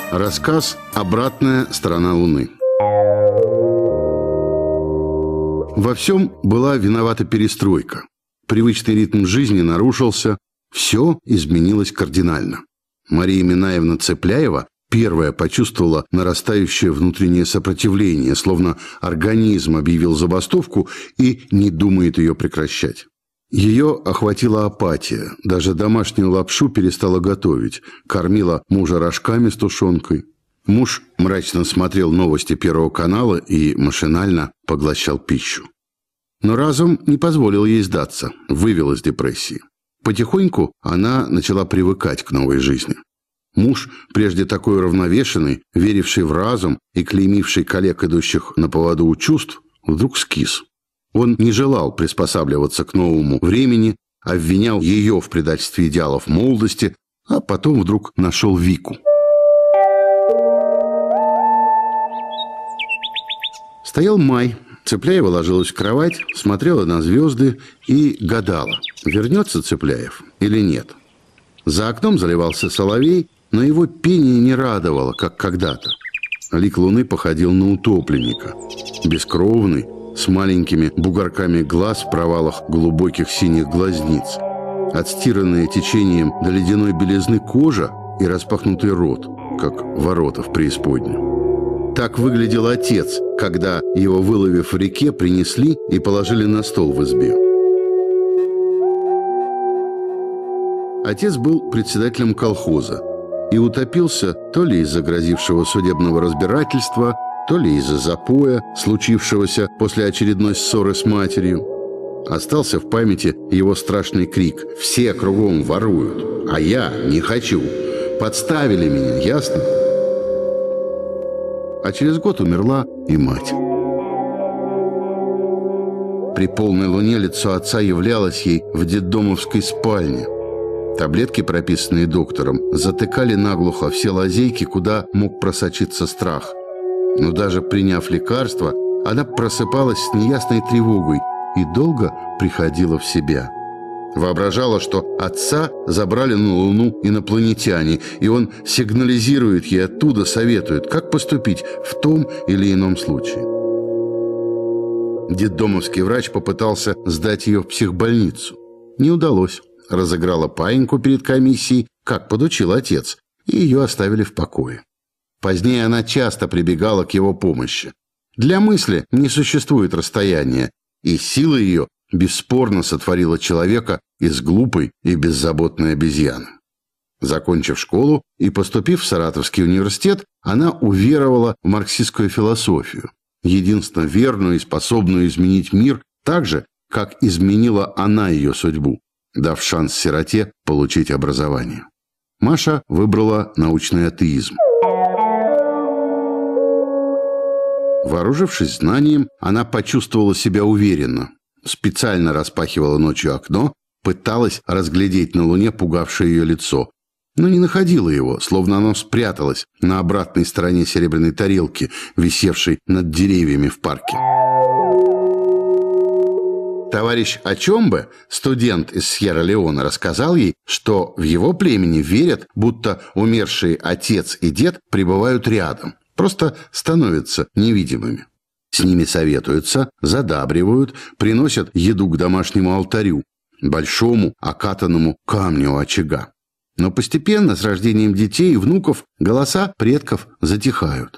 Рассказ «Обратная сторона Луны». Во всем была виновата перестройка. Привычный ритм жизни нарушился, все изменилось кардинально. Мария Минаевна Цепляева первая почувствовала нарастающее внутреннее сопротивление, словно организм объявил забастовку и не думает ее прекращать. Ее охватила апатия, даже домашнюю лапшу перестала готовить, кормила мужа рожками с тушенкой. Муж мрачно смотрел новости Первого канала и машинально поглощал пищу. Но разум не позволил ей сдаться, вывел из депрессии. Потихоньку она начала привыкать к новой жизни. Муж, прежде такой уравновешенный, веривший в разум и клеймивший коллег, идущих на поводу у чувств, вдруг скис. Он не желал приспосабливаться к новому времени, обвинял ее в предательстве идеалов молодости, а потом вдруг нашел Вику. Стоял май. Цепляева ложилась в кровать, смотрела на звезды и гадала, вернется Цепляев или нет. За окном заливался соловей, но его пение не радовало, как когда-то. Лик луны походил на утопленника, бескровный, с маленькими бугорками глаз в провалах глубоких синих глазниц, отстиранная течением до ледяной белизны кожа и распахнутый рот, как ворота в преисподнюю. Так выглядел отец, когда его, выловив в реке, принесли и положили на стол в избе. Отец был председателем колхоза и утопился то ли из-за грозившего судебного разбирательства, то ли из-за запоя, случившегося после очередной ссоры с матерью. Остался в памяти его страшный крик: «Все кругом воруют, а я не хочу! Подставили меня, ясно?» А через год умерла и мать. При полной луне лицо отца являлось ей в детдомовской спальне. Таблетки, прописанные доктором, затыкали наглухо все лазейки, куда мог просочиться страх. Но даже приняв лекарство, она просыпалась с неясной тревогой и долго приходила в себя. Воображала, что отца забрали на Луну инопланетяне, и он сигнализирует ей оттуда, советует, как поступить в том или ином случае. Детдомовский врач попытался сдать ее в психбольницу. Не удалось. Разыграла паиньку перед комиссией, как подучил отец, и ее оставили в покое. Позднее она часто прибегала к его помощи. Для мысли не существует расстояния, и сила ее бесспорно сотворила человека из глупой и беззаботной обезьяны. Закончив школу и поступив в Саратовский университет, она уверовала в марксистскую философию, единственно верную и способную изменить мир так же, как изменила она ее судьбу, дав шанс сироте получить образование. Маша выбрала научный атеизм. Вооружившись знанием, она почувствовала себя уверенно. Специально распахивала ночью окно, пыталась разглядеть на луне пугавшее ее лицо, но не находила его, словно оно спряталось на обратной стороне серебряной тарелки, висевшей над деревьями в парке. Товарищ Ачомбе, студент из Сьерра-Леоне, рассказал ей, что в его племени верят, будто умершие отец и дед пребывают рядом, просто становятся невидимыми. С ними советуются, задабривают, приносят еду к домашнему алтарю, большому окатанному камню у очага. Но постепенно, с рождением детей и внуков, голоса предков затихают.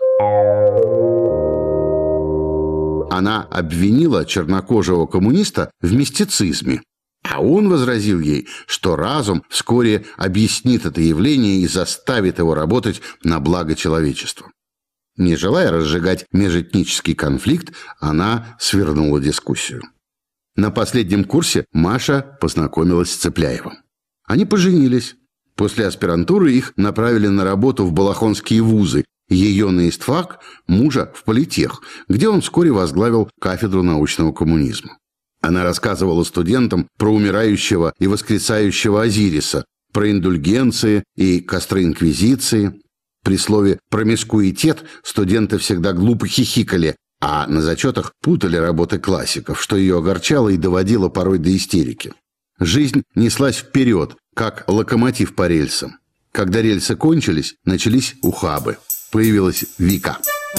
Она обвинила чернокожего коммуниста в мистицизме, а он возразил ей, что разум вскоре объяснит это явление и заставит его работать на благо человечества. Не желая разжигать межэтнический конфликт, она свернула дискуссию. На последнем курсе Маша познакомилась с Цепляевым. Они поженились. После аспирантуры их направили на работу в балахонские вузы, ее на истфак, мужа в политех, где он вскоре возглавил кафедру научного коммунизма. Она рассказывала студентам про умирающего и воскресающего Азириса, про индульгенции и костры инквизиции. При слове «промискуитет» студенты всегда глупо хихикали, а на зачетах путали работы классиков, что ее огорчало и доводило порой до истерики. Жизнь неслась вперед, как локомотив по рельсам. Когда рельсы кончились, начались ухабы. Появилась Вика.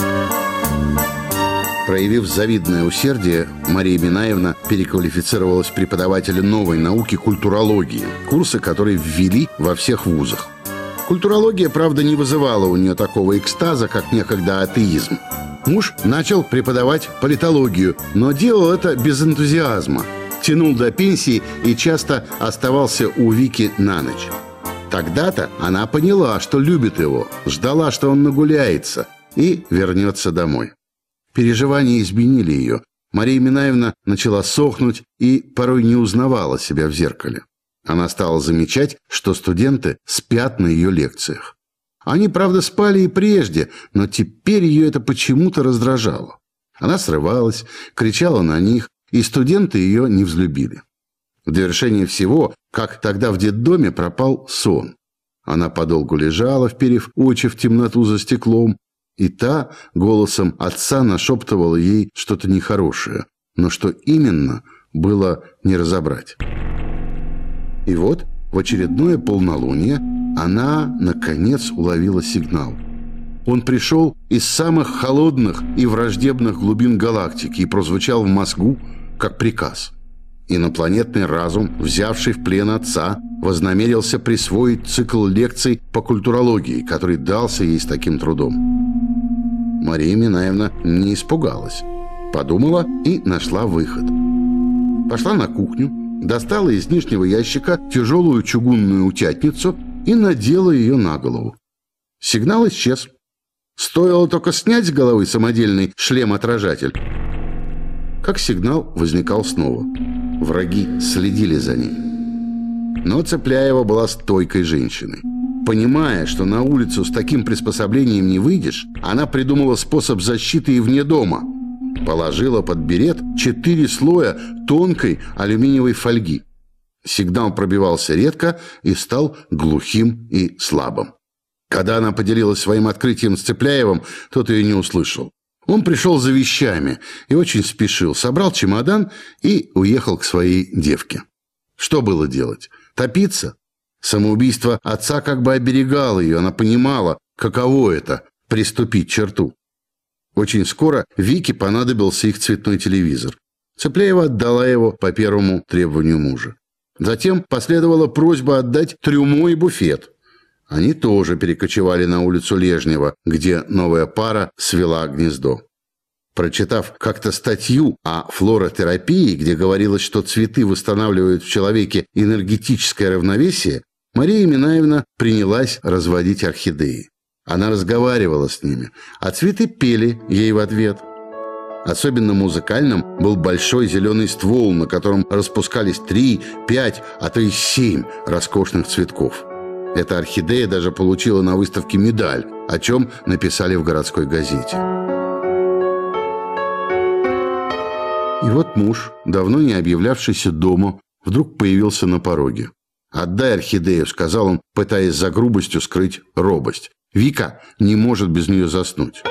Проявив завидное усердие, Мария Минаевна переквалифицировалась в преподавателя новой науки культурологии, курсы, которые ввели во всех вузах. Культурология, правда, не вызывала у нее такого экстаза, как некогда атеизм. Муж начал преподавать политологию, но делал это без энтузиазма. Тянул до пенсии и часто оставался у Вики на ночь. Тогда-то она поняла, что любит его, ждала, что он нагуляется и вернется домой. Переживания изменили ее. Мария Минаевна начала сохнуть и порой не узнавала себя в зеркале. Она стала замечать, что студенты спят на ее лекциях. Они, правда, спали и прежде, но теперь ее это почему-то раздражало. Она срывалась, кричала на них, и студенты ее не взлюбили. В довершение всего, как тогда в детдоме, пропал сон. Она подолгу лежала, вперев очи в темноту за стеклом, и та голосом отца нашептывала ей что-то нехорошее, но что именно, было не разобрать. И вот в очередное полнолуние она, наконец, уловила сигнал. Он пришел из самых холодных и враждебных глубин галактики и прозвучал в мозгу как приказ. Инопланетный разум, взявший в плен отца, вознамерился присвоить цикл лекций по культурологии, который дался ей с таким трудом. Мария Минаевна не испугалась. Подумала и нашла выход. Пошла на кухню, достала из нижнего ящика тяжелую чугунную утятницу и надела ее на голову. Сигнал исчез. Стоило только снять с головы самодельный шлем-отражатель, как сигнал возникал снова. Враги следили за ней. Но Цепляева была стойкой женщиной. Понимая, что на улицу с таким приспособлением не выйдешь, она придумала способ защиты и вне дома. Положила под берет 4 слоя тонкой алюминиевой фольги. Сигнал пробивался редко и стал глухим и слабым. Когда она поделилась своим открытием с Цепляевым, тот ее не услышал. Он пришел за вещами и очень спешил, собрал чемодан и уехал к своей девке. Что было делать? Топиться? Самоубийство отца как бы оберегало ее, она понимала, каково это – приступить черту. Очень скоро Вике понадобился их цветной телевизор. Цепляева отдала его по первому требованию мужа. Затем последовала просьба отдать трюмо и буфет. Они тоже перекочевали на улицу Лежнева, где новая пара свела гнездо. Прочитав как-то статью о флоротерапии, где говорилось, что цветы восстанавливают в человеке энергетическое равновесие, Мария Минаевна принялась разводить орхидеи. Она разговаривала с ними, а цветы пели ей в ответ. Особенно музыкальным был большой зеленый ствол, на котором распускались 3, 5, а то и 7 роскошных цветков. Эта орхидея даже получила на выставке медаль, о чем написали в городской газете. И вот муж, давно не объявлявшийся дома, вдруг появился на пороге. «Отдай орхидею», — сказал он, пытаясь за грубостью скрыть робость. «Вика не может без нее заснуть».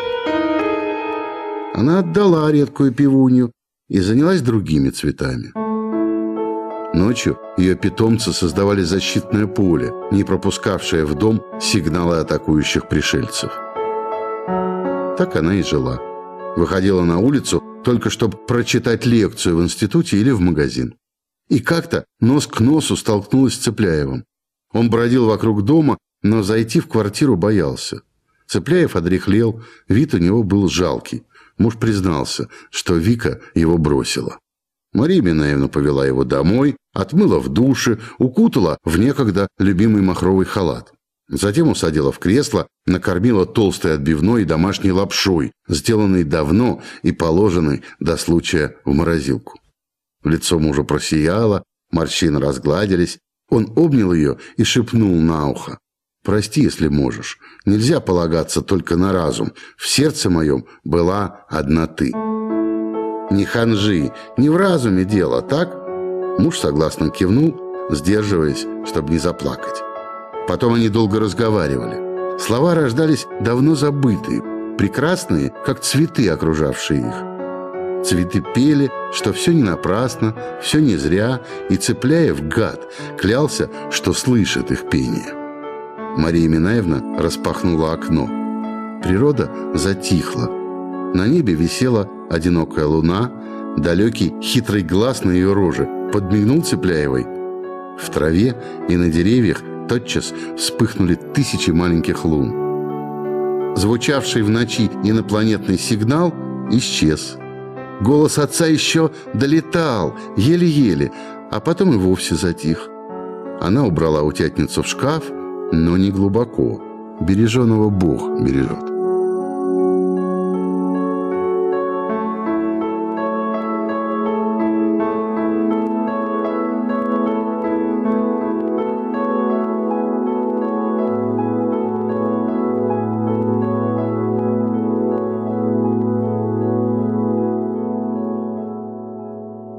Она отдала редкую пивунью и занялась другими цветами. Ночью ее питомцы создавали защитное поле, не пропускавшее в дом сигналы атакующих пришельцев. Так она и жила. Выходила на улицу только чтобы прочитать лекцию в институте или в магазин. И как-то нос к носу столкнулась с Цепляевым. Он бродил вокруг дома, но зайти в квартиру боялся. Цепляев одряхлел, вид у него был жалкий. Муж признался, что Вика его бросила. Мария Минаевна повела его домой, отмыла в душе, укутала в некогда любимый махровый халат. Затем усадила в кресло, накормила толстой отбивной и домашней лапшой, сделанной давно и положенной до случая в морозилку. Лицо мужа просияло, морщины разгладились. Он обнял ее и шепнул на ухо: «Прости, если можешь. Нельзя полагаться только на разум. В сердце моем была одна ты». «Не ханжи, не в разуме дело, так?» Муж согласно кивнул, сдерживаясь, чтобы не заплакать. Потом они долго разговаривали. Слова рождались давно забытые, прекрасные, как цветы, окружавшие их. Цветы пели, что все не напрасно, все не зря, и Цепляев, гад, клялся, что слышит их пение. Мария Минаевна распахнула окно. Природа затихла. На небе висела одинокая луна, далекий хитрый глаз на ее роже подмигнул Цепляевой. В траве и на деревьях тотчас вспыхнули тысячи маленьких лун. Звучавший в ночи инопланетный сигнал исчез. Голос отца еще долетал, еле-еле, а потом и вовсе затих. Она убрала утятницу в шкаф, но не глубоко. Береженого Бог бережет.